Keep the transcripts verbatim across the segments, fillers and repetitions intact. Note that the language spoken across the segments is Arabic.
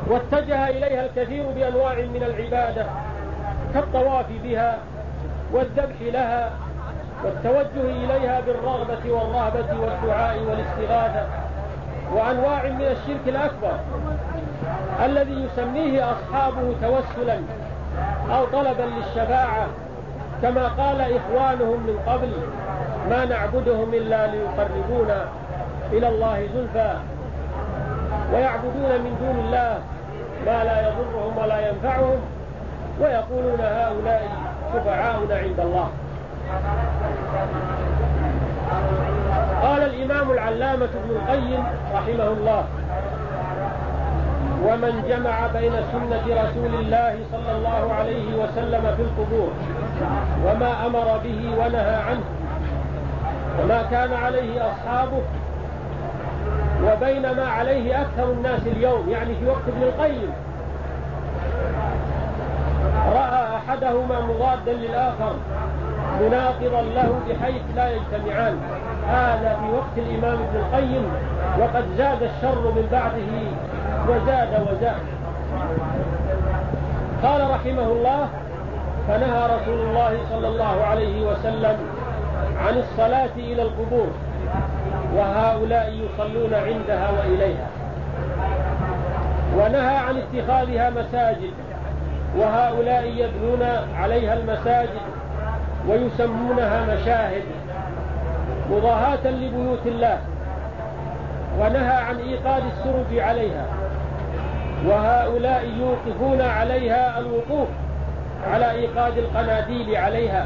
واتجه إليها الكثير بأنواع من العبادة كالطواف بها والذبح لها والتوجه إليها بالرغبة والرهبة والدعاء والاستغاثة، وأنواع من الشرك الأكبر الذي يسميه أصحابه توسلا أو طلبا للشفاعة، كما قال إخوانهم من قبل: ما نعبدهم إلا ليقربونا إلى الله زلفى، ويعبدون من دون الله ما لا يضرهم ولا ينفعهم، ويقولون هؤلاء شفعاؤنا عند الله. قال الإمام العلامة ابن القيم رحمه الله: ومن جمع بين سنة رسول الله صلى الله عليه وسلم في القبور وما أمر به ونهى عنه وما كان عليه أصحابه وبين ما عليه أكثر الناس اليوم، يعني في وقت ابن القيم، رأى أحدهما مضادا للآخر مناقضا له بحيث لا يجتمعان. هذا في وقت الإمام ابن القيم، وقد زاد الشر من بعده وزاد وزاد. قال رحمه الله: فنهى رسول الله صلى الله عليه وسلم عن الصلاة إلى القبور، وهؤلاء يصلون عندها وإليها، ونهى عن اتخاذها مساجد، وهؤلاء يبنون عليها المساجد ويسمونها مشاهد مضاهاة لبيوت الله، ونهى عن إيقاد السرج عليها، وهؤلاء يوقفون عليها الوقوف على إيقاد القناديل عليها،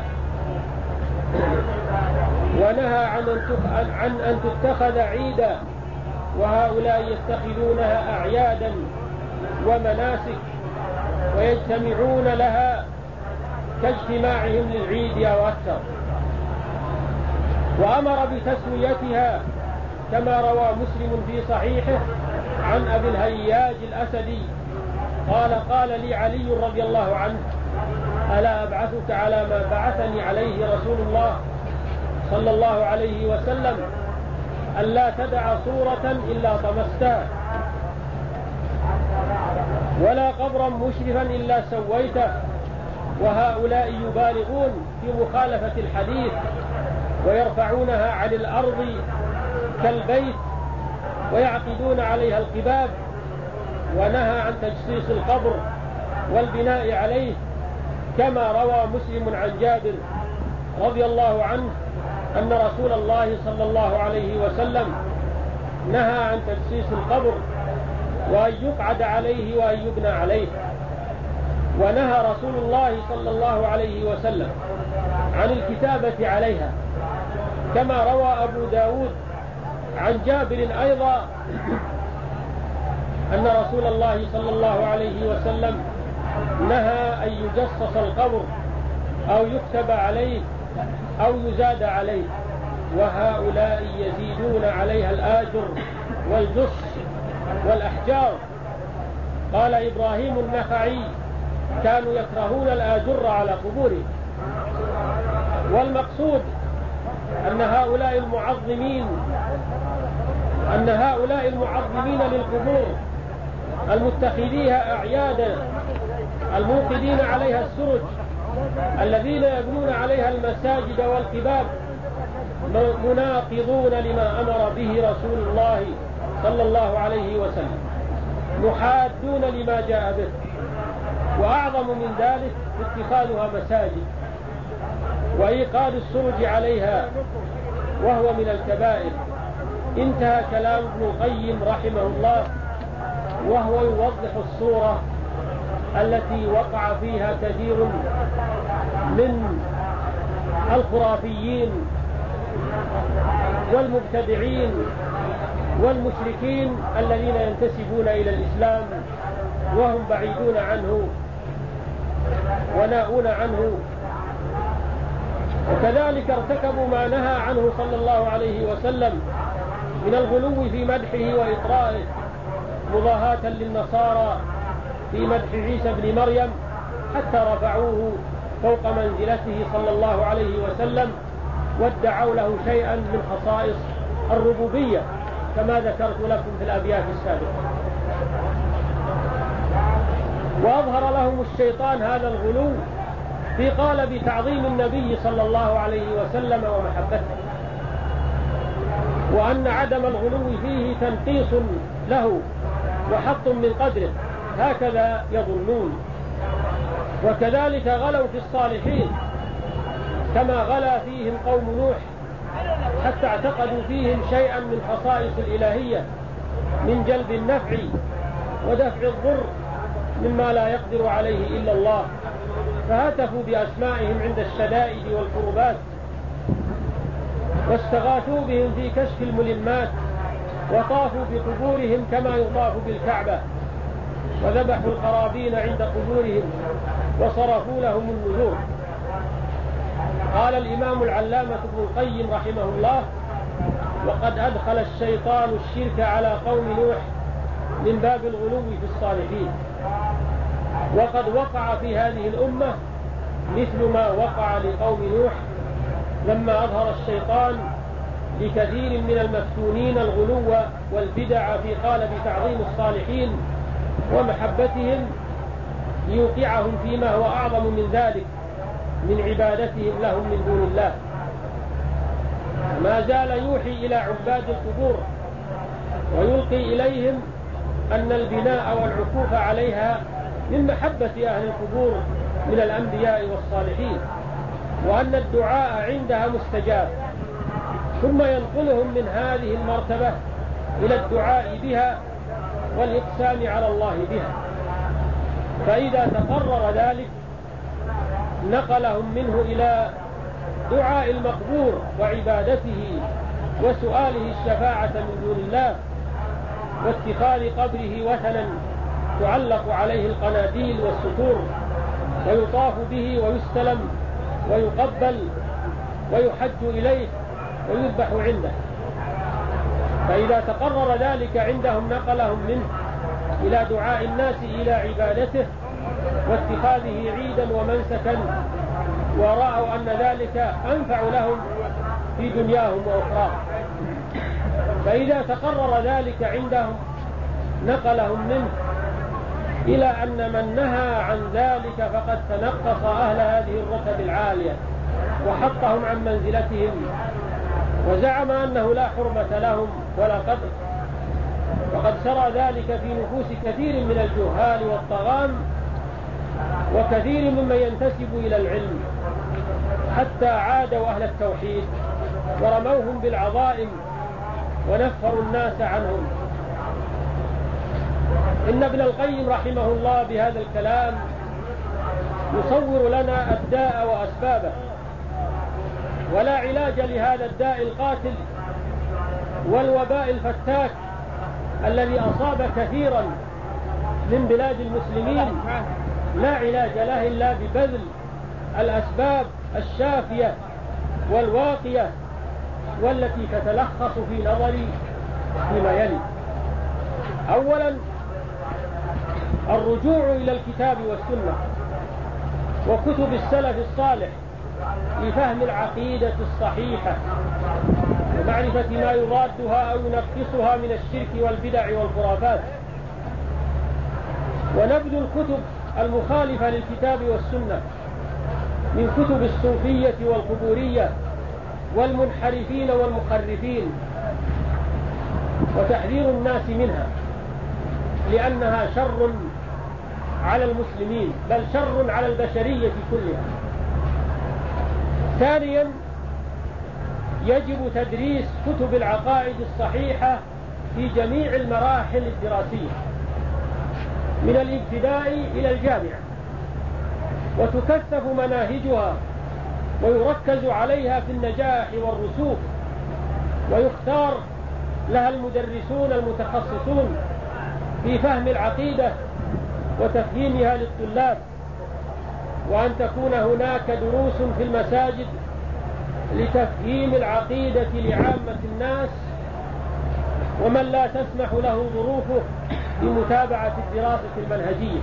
ونهى عن أن تتخذ عيدا، وهؤلاء يتخذونها أعيادا ومناسك ويجتمعون لها كاجتماعهم للعيد أو أكثر. وأمر بتسويتها كما روى مسلم في صحيحه عن أبي الهياج الأسدي قال: قال لي علي رضي الله عنه: ألا أبعثك على ما بعثني عليه رسول الله صلى الله عليه وسلم، ألا تدع صورة إلا طمستها، ولا قبرا مشرفا إلا سويته. وهؤلاء يبالغون في مخالفة الحديث ويرفعونها عن الأرض كالبيت ويعقدون عليها القباب. ونهى عن تجسيس القبر والبناء عليه، كما روى مسلم عن جابر رضي الله عنه أن رسول الله صلى الله عليه وسلم نهى عن تجسيس القبر وأن يقعد عليه وأن يبنى عليه. ونهى رسول الله صلى الله عليه وسلم عن الكتابة عليها، كما روى أبو داود عن جابر أيضا أن رسول الله صلى الله عليه وسلم نهى أن يجسس القبر أو يكتب عليه أو يزاد عليه، وهؤلاء يزيدون عليها الآجر والجص والأحجار. قال إبراهيم النخعي: كانوا يكرهون الآجر على قبورهم. والمقصود أن هؤلاء المعظمين أن هؤلاء المعظمين للقبور المتخذيها أعيادا الموقدين عليها السرج الذين يبنون عليها المساجد والقباب مناقضون لما أمر به رسول الله صلى الله عليه وسلم، محادون لما جاء به. وأعظم من ذلك اتخاذها مساجد وإيقاد السرج عليها، وهو من الكبائر. انتهى كلام ابن القيم رحمه الله، وهو يوضح الصورة التي وقع فيها كثير من الخرافيين والمبتدعين والمشركين الذين ينتسبون إلى الإسلام وهم بعيدون عنه وناؤون عنه. وكذلك ارتكبوا ما نهى عنه صلى الله عليه وسلم من الغلو في مدحه وإطرائه، مضاهاة للنصارى في مدح عيسى بن مريم، حتى رفعوه فوق منزلته صلى الله عليه وسلم وادعوا له شيئا من خصائص الربوبية، كما ذكرت لكم في الأبيات السابقة. لهم الشيطان هذا الغلو في قالب تعظيم النبي صلى الله عليه وسلم ومحبته، وأن عدم الغلو فيه تنقيص له وحط من قدره، هكذا يظنون. وكذلك غلوا في الصالحين كما غلا فيهم قوم نوح، حتى اعتقدوا فيهم شيئا من خصائص الإلهية من جلب النفع ودفع الضر مما لا يقدر عليه إلا الله، فهتفوا بأسمائهم عند الشدائد والكربات، واستغاثوا بهم في كشف الملمات، وطافوا بقبورهم كما يطاف بالكعبة، وذبحوا القرابين عند قبورهم وصرفوا لهم النذور. قال الإمام العلامة ابن القيم رحمه الله: وقد أدخل الشيطان الشرك على قوم نوح من باب الغلو في الصالحين، وقد وقع في هذه الأمة مثل ما وقع لقوم نوح لما أظهر الشيطان لكثير من المفتونين الغلو والبدع في قالب تعظيم الصالحين ومحبتهم، ليوقعهم فيما هو أعظم من ذلك من عبادتهم لهم من دون الله. ما زال يوحي إلى عباد القبور ويلقي إليهم أن البناء والعكوف عليها من محبة أهل القبور من الأنبياء والصالحين، وأن الدعاء عندها مستجاب، ثم ينقلهم من هذه المرتبة إلى الدعاء بها والإقسام على الله بها. فإذا تقرر ذلك نقلهم منه إلى دعاء المقبور وعبادته وسؤاله الشفاعة من دون الله، واتخاذ قبره وثنا تعلق عليه القناديل والسطور، ويطاف به ويستلم ويقبل ويحج إليه ويذبح عنده. فإذا تقرر ذلك عندهم نقلهم منه إلى دعاء الناس إلى عبادته واتخاذه عيدا ومنسكا، ورأوا أن ذلك أنفع لهم في دنياهم وأخراهم. فإذا تقرر ذلك عندهم نقلهم منه إلى أن من نهى عن ذلك فقد تنقص أهل هذه الرتب العالية وحطهم عن منزلتهم، وزعم أنه لا حرمة لهم ولا قدر. وقد سرى ذلك في نفوس كثير من الجهال والطغام وكثير ممن ينتسب إلى العلم، حتى عادوا أهل التوحيد ورموهم بالعظائم ونفروا الناس عنهم. إن ابن القيم رحمه الله بهذا الكلام يصور لنا الداء وأسبابه، ولا علاج لهذا الداء القاتل والوباء الفتاك الذي أصاب كثيرا من بلاد المسلمين، لا علاج له إلا ببذل الأسباب الشافية والواقية، والتي تتلخص في نظري فيما يلي. أولا الرجوع إلى الكتاب والسنة وكتب السلف الصالح لفهم العقيدة الصحيحة ومعرفة ما يضادها أو ينقصها من الشرك والبدع والخرافات، ونبذ الكتب المخالفة للكتاب والسنة من كتب الصوفية والقبورية والمنحرفين والمخرفين، وتحذير الناس منها، لأنها شر على المسلمين بل شر على البشرية كلها. ثانيا يجب تدريس كتب العقائد الصحيحة في جميع المراحل الدراسية من الابتداء إلى الجامعة، وتكثف مناهجها ويركز عليها في النجاح والرسوخ، ويختار لها المدرسون المتخصصون في فهم العقيدة وتفهيمها للطلاب، وأن تكون هناك دروس في المساجد لتفهيم العقيدة لعامة الناس ومن لا تسمح له ظروفه بمتابعة الدراسة المنهجية.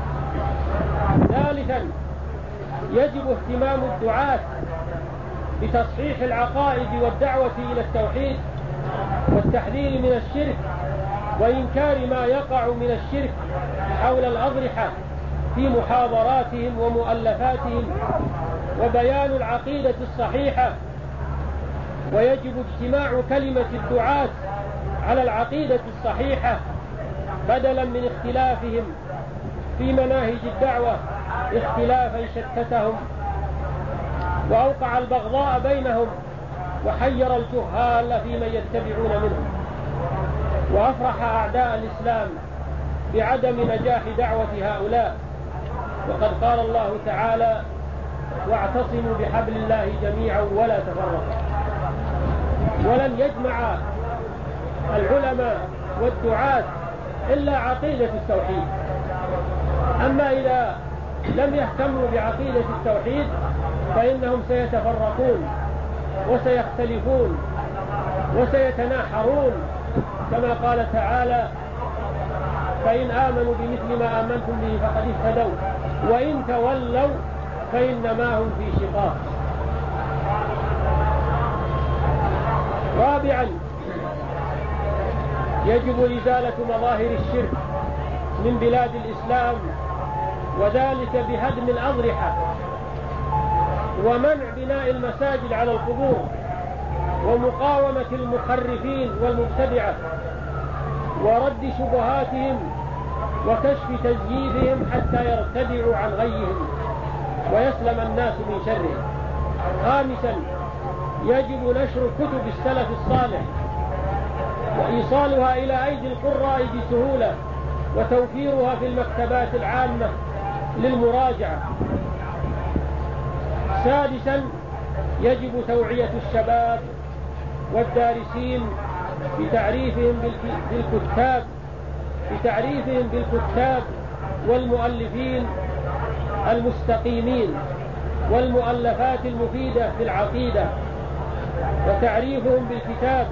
ثالثا يجب اهتمام الدعاة بتصحيح العقائد والدعوة إلى التوحيد والتحذير من الشرك وإنكار ما يقع من الشرك حول الأضرحة في محاضراتهم ومؤلفاتهم وبيان العقيدة الصحيحة، ويجب اجتماع كلمة الدعاة على العقيدة الصحيحة بدلا من اختلافهم في مناهج الدعوة اختلافا شتتهم وأوقع البغضاء بينهم وحير الجهال في من يتبعون منهم، وأفرح أعداء الإسلام بعدم نجاح دعوة هؤلاء. وقد قال الله تعالى: واعتصموا بحبل الله جميعا ولا تفرقوا. ولن يجمع العلماء والدعاة إلا عقيدة التوحيد. أما إذا لم يهتموا بعقيدة التوحيد فإنهم سيتفرقون وسيختلفون وسيتناحرون، كما قال تعالى: فإن آمنوا بمثل ما آمنتم به فقد اهتدوا وإن تولوا فإنما هم في شقاق. رابعا، يجب إزالة مظاهر الشرك من بلاد الإسلام، وذلك بهدم الأضرحة ومنع بناء المساجد على القبور ومقاومة المخرفين والمبتدعة ورد شبهاتهم وكشف تزييفهم حتى يرتدعوا عن غيهم ويسلم الناس من شرهم. خامسا، يجب نشر كتب السلف الصالح وإيصالها إلى أيدي القراء بسهولة وتوفيرها في المكتبات العامة للمراجعة. سادسا، يجب توعية الشباب والدارسين بتعريفهم بالكتاب بتعريفهم بالكتاب والمؤلفين المستقيمين والمؤلفات المفيدة في العقيدة، وتعريفهم بالكتاب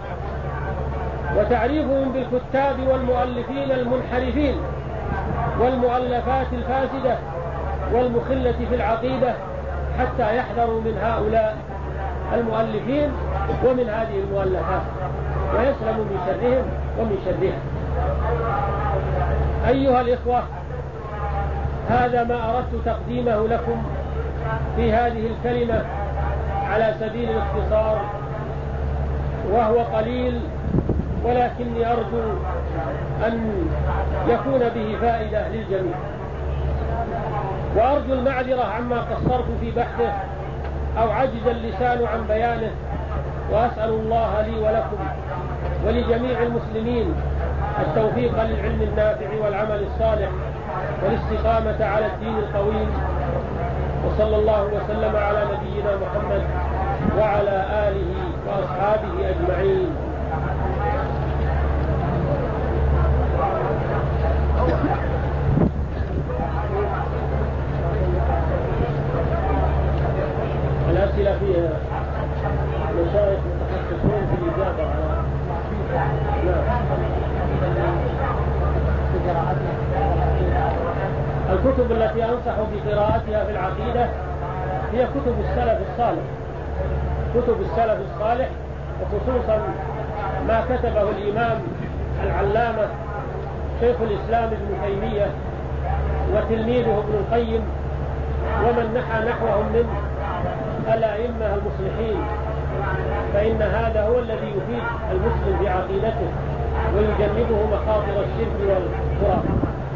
وتعريفهم بالكتاب والمؤلفين المنحرفين والمؤلفات الفاسدة والمخلة في العقيدة، حتى يحذروا من هؤلاء المؤلفين ومن هذه المؤلفات ويسلموا من شرهم ومن شرها. أيها الإخوة، هذا ما أردت تقديمه لكم في هذه الكلمة على سبيل الاختصار، وهو قليل ولكني أرجو أن يكون به فائدة للجميع، وأرجو المعذرة عما قصرت في بحثه أو عجز اللسان عن بيانه، وأسأل الله لي ولكم ولجميع المسلمين التوفيق للعلم النافع والعمل الصالح والاستقامة على الدين القويم. وصلى الله وسلم على نبينا محمد وعلى آله وأصحابه أجمعين. الأسئلة فيها مشايخ متخصصون في الإجابة على الكتب التي أنصح بقراءتها في العقيدة هي كتب السلف الصالح كتب السلف الصالح وخصوصا ما كتبه الإمام العلامة شيخ الإسلام ابن تيمية وتلميذه ابن القيم ومن نحى نحوهم من الأئمة المصلحين، فإن هذا هو الذي يفيد المسلم بعقيدته ويجنبه مخاطر الشرك والخرافة.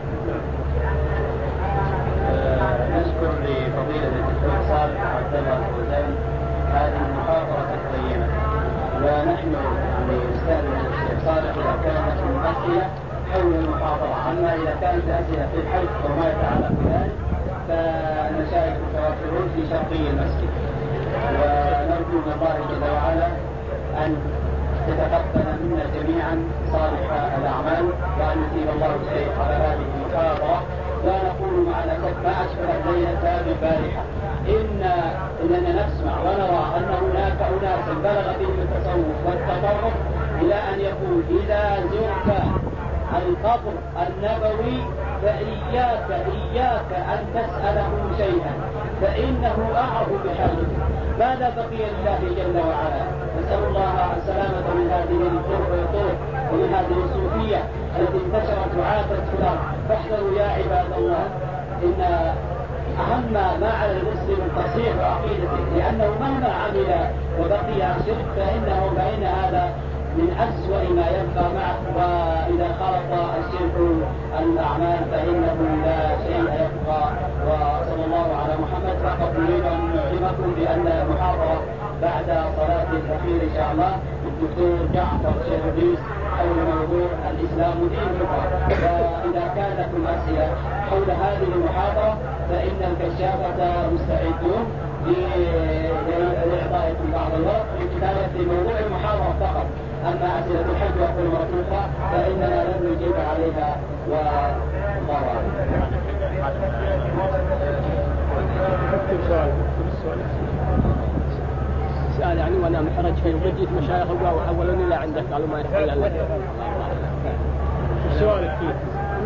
نشكر لفضيلة الدكتور صالح عبد الله الفوزاني هذه المحاضرة القيمة، ونحن نستأذن الشيخ صالح إذا كانت أسئلة حول المحاضرة، أما إذا كانت أسئلة في الحج وما يتعلق بذلك فالمشايخ متوفرون في شرقي المسجد، ونرجو من الله جل وعلا أن يتقبل منا جميعا صالح الأعمال وأن يثيب الله الشيخ على هذه المحاضرة. ونقول مع الأسف ما أشبه الليلة بالبارحة، إن إننا نسمع ونرى أن هناك أناس بلغ بهم التصوف والتطرف إلى أن يقول إذا زرت القبر النبوي فإياك إياك أن تسأله شيئا فإنه أعرف بحاجته. ماذا بقي لله جل وعلا؟ نسأل الله السلامة من هذه الطرق ومن هذه الصوفية التي انتشرت وعاثت في الأرض. فاحذروا يا عباد الله إن أهم ما على المسلم تصحيح عقيدته، لأنه مهما عمل وبقي شرك فإنه بين هذا من أسوأ ما يبقى معه، وإذا خلط الشرك الأعمال فإنه لا شيء يبقى. وصلى الله على محمد. فقط نريد أن نعلمكم بأن المحاضرة بعد صلاة الأخير إن شاء الله الدكتور جعفر شيخ حول موضوع الإسلام دين كفر. وإذا كان لكم أسئلة حول هذه المحاضرة فإن الكشافة مستعدون لإعطائكم بعض الوقت لكتابة موضوع المحاضرة فقط. أما أسئلة الحج وكل مرتبطة فإننا لن نجيب عليها والله أعلم. سؤال يعني وانا محرج فيه وجيت مشايخ وحولوني الى عندك قالوا ما يحل الا لك. سؤالك فيه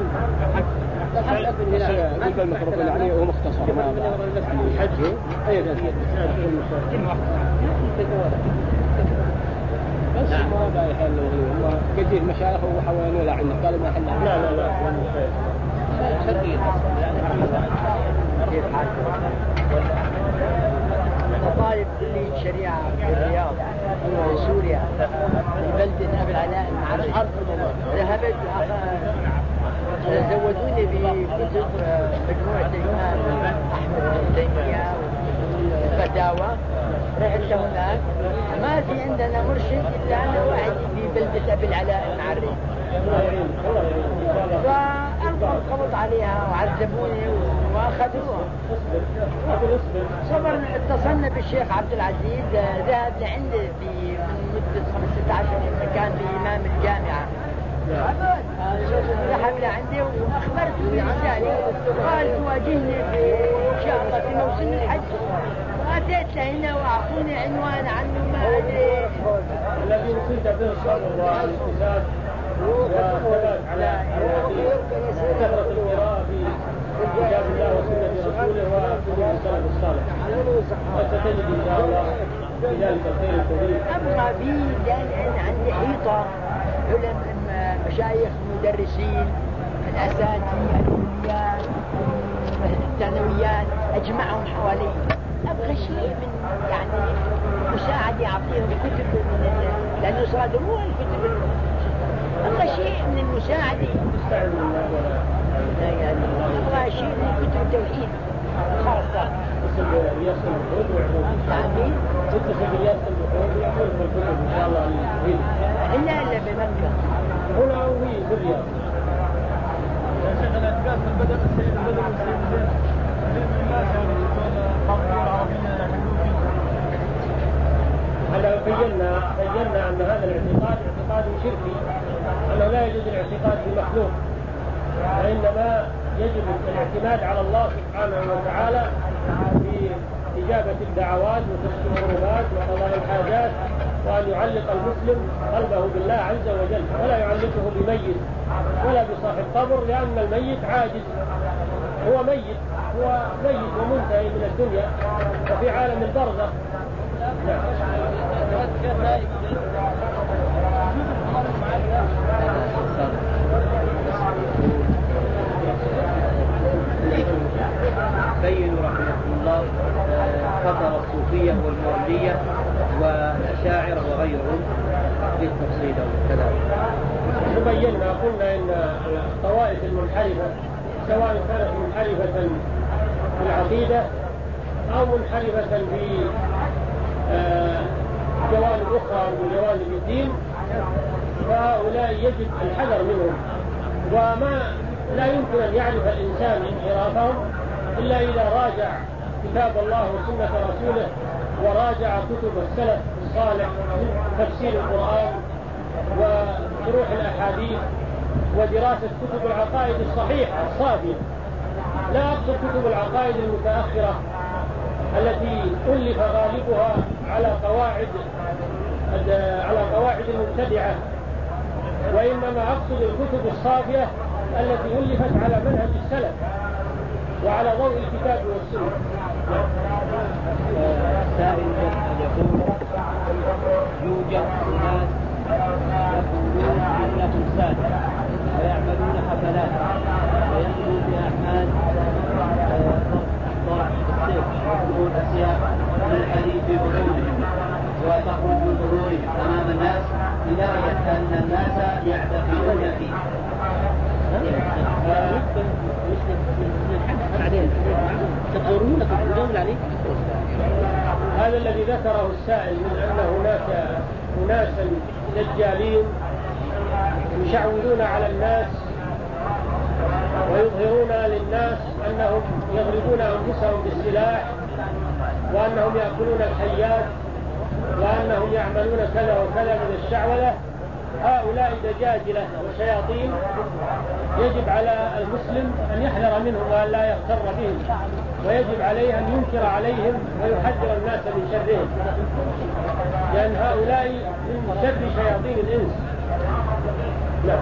بالنسبه للميكروفون يعني هو مختصر ما الحج اي بس ما لا يحل والله جيت مشايخ وحولوني الى عندك قالوا ما يحل. لا لا لا طالب كلية شريعة في الرياض في سوريا في بلدة أبي العلاء المعرفي. ذهبت زودوني بكتب مجموعة الإمام أحمد بن تيمية والفتاوى. رحت هناك ما في عندنا مرشد إلا أنا واحد في بلدة أبي العلاء المعرفي. فألقوا القبض عليها وعذبوني وأخذوها. صبر اتصلنا بالشيخ عبد العزيز ذهب لعنده في من مدة خمسة عشر يوم كان بإمام الجامعة. ذهب لعنده وأخبرته برسالة قال تواجهني في إن شاء الله في موسم الحج. وأتيت لهنا وأعطوني عنوان عنه ما أدري. الذي نسيت به الصبر والالتزام والثبات على كثرة القراءة في كتاب الله وسنة رسوله وكتب السلف الصالح. وستجد إن شاء الله في ذلك الخير الكبير. أبغى فيه لأن عندي حيطة علم مشايخ مدرسين الأساتذة الكليات الثانويات أجمعهم حوالي. أبغى شيء من يعني مساعد يعطيهم كتب من لأنه صادموا الكتب. أبغى شيء من المساعدة. يعني أبغى شيء من كتب التوحيد خاصة. اتصل برياض البحوث ويعمل. اتصل برياض البحوث ويعمل الكتب إن شاء الله. إلا إلا بمكة. هنا وهي بالرياض. يا شيخ الأتباع في البدء السيد البدء والسيد الزين الناس يعني يكون قضية العربية يحلون فيه. هذا بينا بينا أن هذا الاعتقاد اعتقاد شركي، أنه لا يجوز الاعتقاد بمخلوق، وإنما يجب الاعتماد على الله سبحانه وتعالى في إجابة الدعوات وكشف الكروبات وقضاء الحاجات، وأن يعلق المسلم قلبه بالله عز وجل ولا يعلقه بميت ولا بصاحب قبر، لأن الميت عاجز، هو ميت هو ميت ومنتهي من الدنيا وفي عالم البرزخ. نعم. بينوا رحمه الله خطر الصوفية والموردية والأشاعرة وغيرهم بالتفصيل والكلام. بينا قلنا إن الطوائف المنحرفة سواء كانت منحرفة في العقيدة أو منحرفة في جوانب أخرى من جوانب الدين، فهؤلاء يجب الحذر منهم، وما لا يمكن أن يعرف الإنسان انحرافهم إلا إذا راجع كتاب الله وسنة رسوله وراجع كتب السلف الصالح من تفسير القرآن وشروح الأحاديث ودراسة كتب العقائد الصحيحة الصافية. لا أقصد كتب العقائد المتأخرة التي ألف غالبها على قواعد على قواعد المبتدعة، وإنما أقصد الكتب الصافية التي ألفت على منهج السلف وعلى ضوء الكتاب والسنة. سائل يقول يوجد ناس يقولون انهم سادة ويعملون حفلات ويأتوا بأعمال لدرجة أن الناس يعتقدون فيه. هذا الذي ذكره السائل من أن هناك أناسا دجالين يشعوذون على الناس ويظهرون للناس أنهم يضربون أنفسهم بالسلاح وأنهم يأكلون الحيات وأنهم يعملون كذا وكذا من الشعوذة. هؤلاء دجاجلة وشياطين يجب على المسلم أن يحذر منهم وأن لا يغتر بهم، ويجب عليه أن ينكر عليهم ويحذر الناس من شرهم، لأن هؤلاء من شر شياطين الإنس. لا.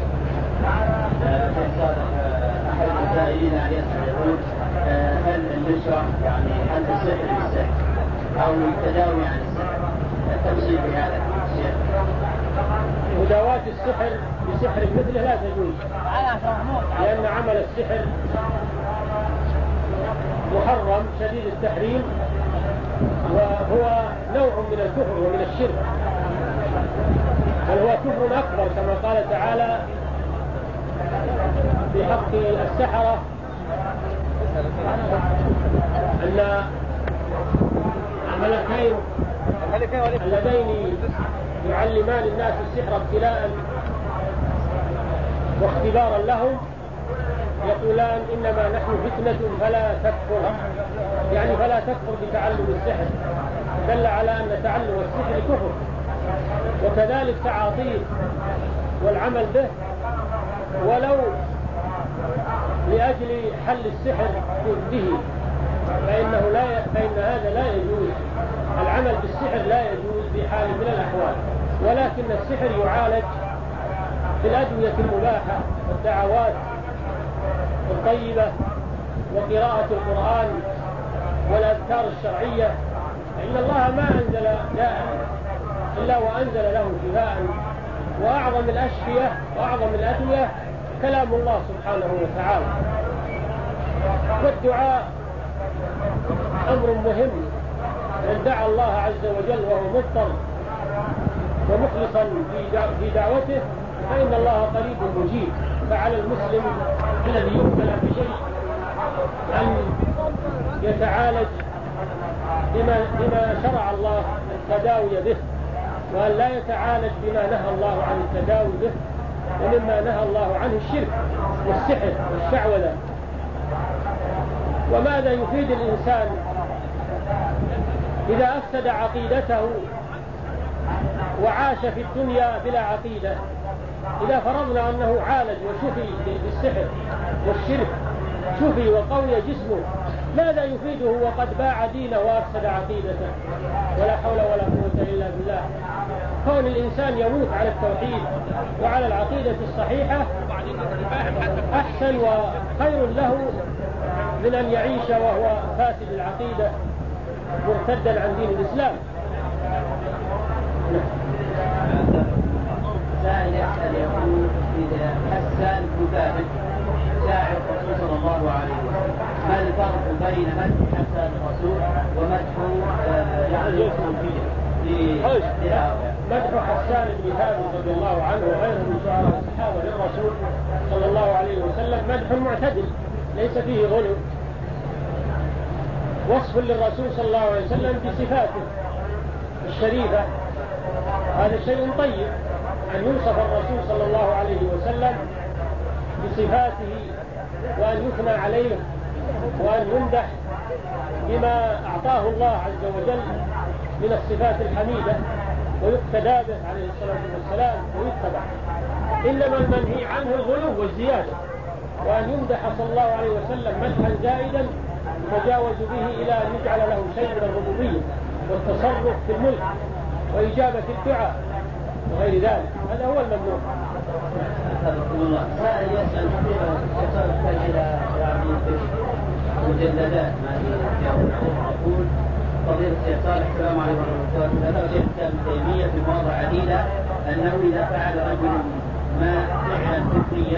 أحد المسائلين أن يسأل يقول هل نشرح يعني هل السحر بالسحر أو التداوي عن السحر؟ التفصيل في هذا الشيء. مداواة السحر بسحر مثله لا تجوز، لأن عمل السحر محرم شديد التحريم، وهو نوع من الكفر ومن الشرك، بل هو كفر أكبر كما قال تعالى في حق السحرة أن الملكين اللذين يعلمان الناس السحر ابتلاء واختبارا لهم يقولان إنما نحن فتنة فلا تكفر، يعني فلا تكفر بتعلم السحر، دل على أن تعلم السحر كفر. وكذلك تعاطيه والعمل به ولو لأجل حل السحر به فإنه لا ي... فإن هذا لا يجوز. العمل بالسحر لا يجوز بحال من الأحوال، ولكن السحر يعالج بالأدوية المباحة والدعوات الطيبة وقراءة القرآن والأذكار الشرعية، فإن الله ما أنزل داء إلا وأنزل له شفاء، وأعظم الأشفية وأعظم الأدوية كلام الله سبحانه وتعالى. والدعاء أمر مهم، من دعا الله عز وجل وهو مضطر ومخلصا في دعوته فإن الله قريب مجيب. فعلى المسلم الذي يبتلى بشيء أن يتعالج بما, بما شرع الله التداوي به، وأن لا يتعالج بما نهى الله عن التداوي به، ومما نهى الله عنه الشرك والسحر والشعوذة. وماذا يفيد الإنسان إذا أفسد عقيدته وعاش في الدنيا بلا عقيدة؟ إذا فرضنا أنه عالج وشفي بالسحر والشرك، شفي وقوي جسمه، ماذا يفيده وقد باع دينه وأفسد عقيدته؟ ولا حول ولا قوة إلا بالله. كون الإنسان يموت على التوحيد وعلى العقيدة الصحيحة أحسن وخير له من أن يعيش وهو فاسد العقيدة مرتدا عن دين الإسلام. سائل يسأل يقول إذا حسان مبارك شاعر الرسول صلى الله عليه وسلم، ما الفرق بين مدح حسان الرسول ومدح يعني مدح حسان بن ثابت رضي الله عنه وغيره من شعراء الصحابة للرسول صلى الله عليه وسلم مدح معتدل ليس فيه غلو، وصف للرسول صلى الله عليه وسلم بصفاته الشريفة. هذا شيء طيب أن يوصف الرسول صلى الله عليه وسلم بصفاته وأن يثنى عليه وأن يمدح بما أعطاه الله عز وجل من الصفات الحميدة ويقتدى به عليه الصلاة والسلام ويتبع. إنما المنهي عنه الغلو والزيادة، وأن يمدح صلى الله عليه وسلم مدحا زائدا يتجاوز به إلى أن يجعل له شيء من الربوبية والتصرف في الملك وإجابة الدعاء وغير ذلك. هذا هو الممنوع. سائل يسأل يحتاج إلى يعني مجلدات ما يقول فضيلة الشيخ صالح السلام عليكم ورحمة الله وبركاته. شيخ ابن تيمية في مواضع عديدة أنه إذا فعل رجل ما فعلا كفريا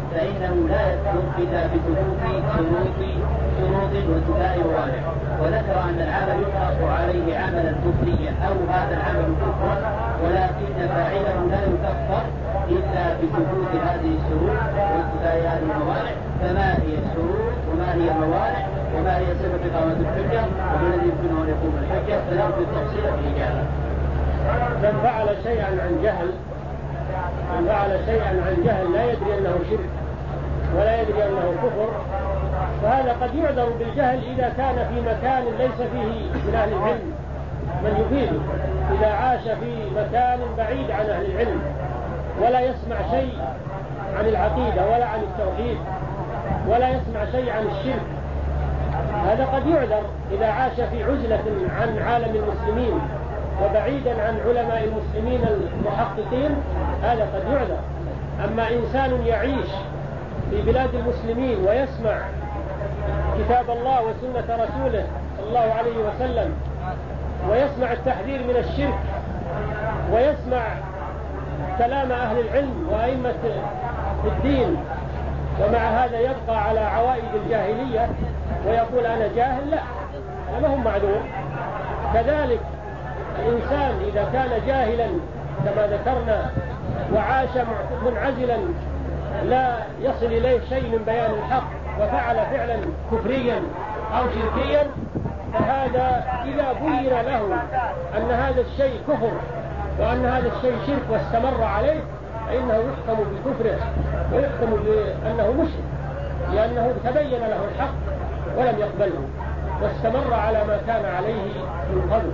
فإنه لا يكفر إلا بثبوت شروط شروط وانتفاء موانع. وذكر أن العمل يطلق عليه عملا كفريا أو هذا العمل كفرا، ولكن فاعله لا يكفر إلا بثبوت هذه الشروط وانتفاء هذه الموانع. فما هي الشروط وما هي الموانع وما هي سبب إقامة الحجة والذي يمكنه أن يقوم الحجة؟ فنرجو التفصيل في الإجابة. من فعل شيئا عن جهل من فعل شيئا عن جهل لا يدري أنه شرك ولا يدري أنه كفر، فهذا قد يعذر بالجهل إذا كان في مكان ليس فيه من أهل العلم من يفيده. إذا عاش في مكان بعيد عن أهل العلم ولا يسمع شيء عن العقيدة ولا عن التوحيد ولا يسمع شيء عن الشرك، هذا قد يعذر إذا عاش في عزلة عن عالم المسلمين وبعيدا عن علماء المسلمين المحققين، هذا قد يعذر. أما إنسان يعيش في بلاد المسلمين ويسمع كتاب الله وسنة رسوله صلى الله عليه وسلم ويسمع التحذير من الشرك ويسمع كلام أهل العلم وأئمة الدين، ومع هذا يبقى على عوائد الجاهلية ويقول أنا جاهل، لا، هذا هم معذور. كذلك الإنسان إذا كان جاهلا كما ذكرنا وعاش منعزلا لا يصل إليه شيء من بيان الحق وفعل فعلا كفريا أو شركيا، فهذا إذا بين له أن هذا الشيء كفر وأن هذا الشيء شرك واستمر عليه فإنه يحكم بكفره ويحكم بأنه مشرك، لأنه تبين له الحق ولم يقبله واستمر على ما كان عليه من قبل.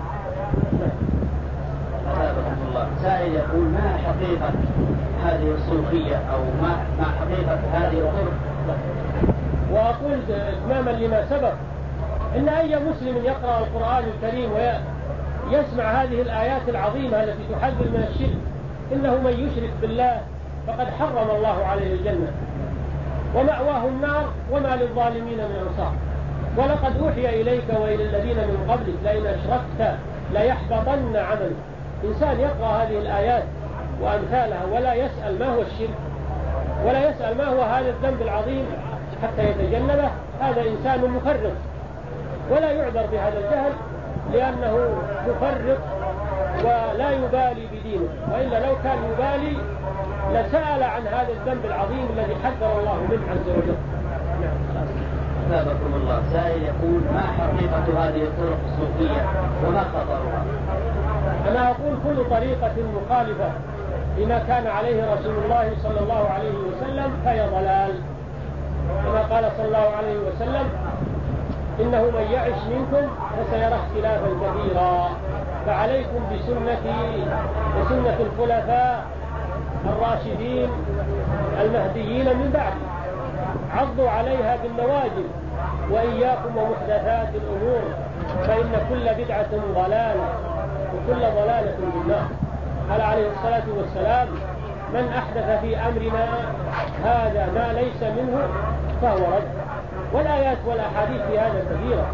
الله سائل يقول ما حقيقة هذه الصوفية أو ما ما حقيقة هذه الطرق؟ وأقول إتماما لما سبق إن أي مسلم يقرأ القرآن الكريم ويسمع هذه الآيات العظيمة التي تحذر من الشرك، إنه من يشرك بالله فقد حرم الله عليه الجنة ومأواه النار وما للظالمين من أنصار. ولقد أوحي إليك وإلى الذين من قبلك لئن أشركت ليحبطن عملك. إنسان يقرأ هذه الآيات وأمثالها ولا يسأل ما هو الشرك ولا يسأل ما هو هذا الذنب العظيم حتى يتجنبه، هذا إنسان مفرط ولا يعذر بهذا الجهل، لأنه مفرط ولا يبالي بدينه، وإلا لو كان يبالي لسأل عن هذا الذنب العظيم الذي حذر الله منه عز وجل. أثابكم الله. سائل يقول ما حقيقة هذه الطرق الصوفية وما خطرها؟ أنا أقول كل طريقة مخالفة لما كان عليه رسول الله صلى الله عليه وسلم فهي ضلال، كما قال صلى الله عليه وسلم إنه من يعش منكم فسيرى اختلافا كثيرا، فعليكم بسنتي وسنة الخلفاء الراشدين المهديين من بعد، عضوا عليها بالنواجذ وإياكم ومحدثات الأمور فإن كل بدعة ضلالة وكل ضلالة بالنار. قال عليه الصلاة والسلام من أحدث في أمرنا هذا ما ليس منه فهو رد. والآيات والأحاديث في هذا كثيرة،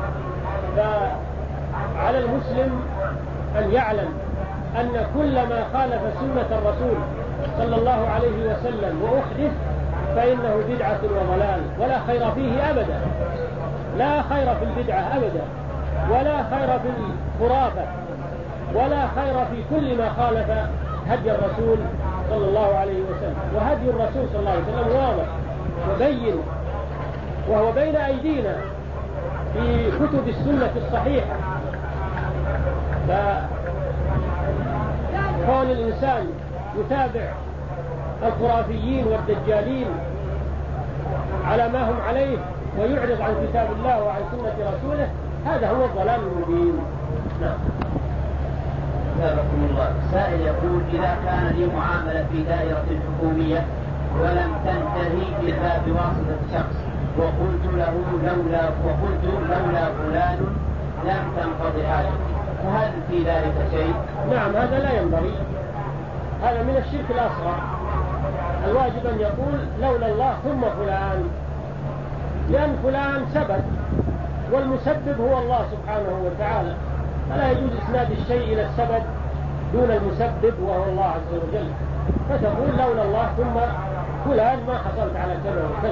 فعلى المسلم أن يعلم أن كل ما خالف سنة الرسول صلى الله عليه وسلم وأحدث فإنه بدعة وضلال ولا خير فيه أبدا، لا خير في البدعة أبدا ولا خير في الخرافة ولا خير في كل ما خالف هدي الرسول صلى الله عليه وسلم. وهدي الرسول صلى الله عليه وسلم واضح وبين وهو بين أيدينا في كتب السنة الصحيحة، فكون الإنسان يتابع الخرافيين والدجالين على ما هم عليه ويعرض عن كتاب الله وعن سنة رسوله هذا هو الضلال المبين. نعم. أثابكم الله. سائل يقول إذا كان لي معاملة في دائرة حكومية ولم تنتهي إلا بواسطة شخص وقلت له لولا وقلت لولا فلان لم تنقضي حاجتي، فهل في ذلك شيء؟ نعم، هذا لا ينبغي، هذا من الشرك الأصغر. الواجب أن يقول لولا الله ثم فلان، لأن فلان سبب والمسبب هو الله سبحانه وتعالى، فلا يجوز إسناد الشيء إلى السبب دون المسبب وهو الله عز وجل، فتقول لولا الله ثم فلان ما حصلت على كذا وكذا.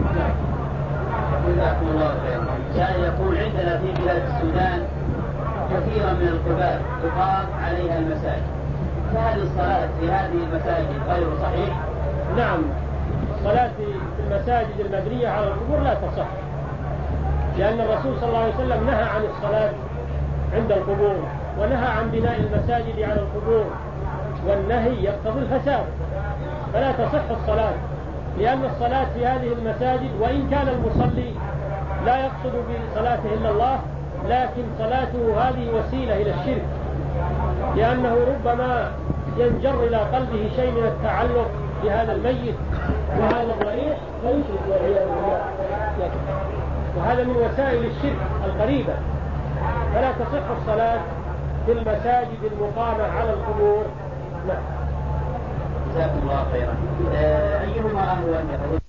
جزاكم الله خيرا. كان يقول عندنا في بلاد السودان كثيرا من القباب تقام عليها المساجد، فهل الصلاة في هذه المساجد غير صحيح؟ نعم، الصلاة في المساجد المبنية على القبور لا تصح، لأن الرسول صلى الله عليه وسلم نهى عن الصلاة عند القبور، ونهى عن بناء المساجد على القبور، والنهي يقتضي الفساد، فلا تصح الصلاة، لأن الصلاة في هذه المساجد وإن كان المصلي لا يقصد بصلاته إلا الله، لكن صلاته هذه وسيلة إلى الشرك، لأنه ربما ينجر إلى قلبه شيء من التعلق بهذا الميت وهذا الضريح فيشرك والعياذ بالله، وهذا من وسائل الشرك القريبة، فلا تصح الصلاة في المساجد المقامة على القبور. نعم. جزاكم الله خيرا. أيهما أهون؟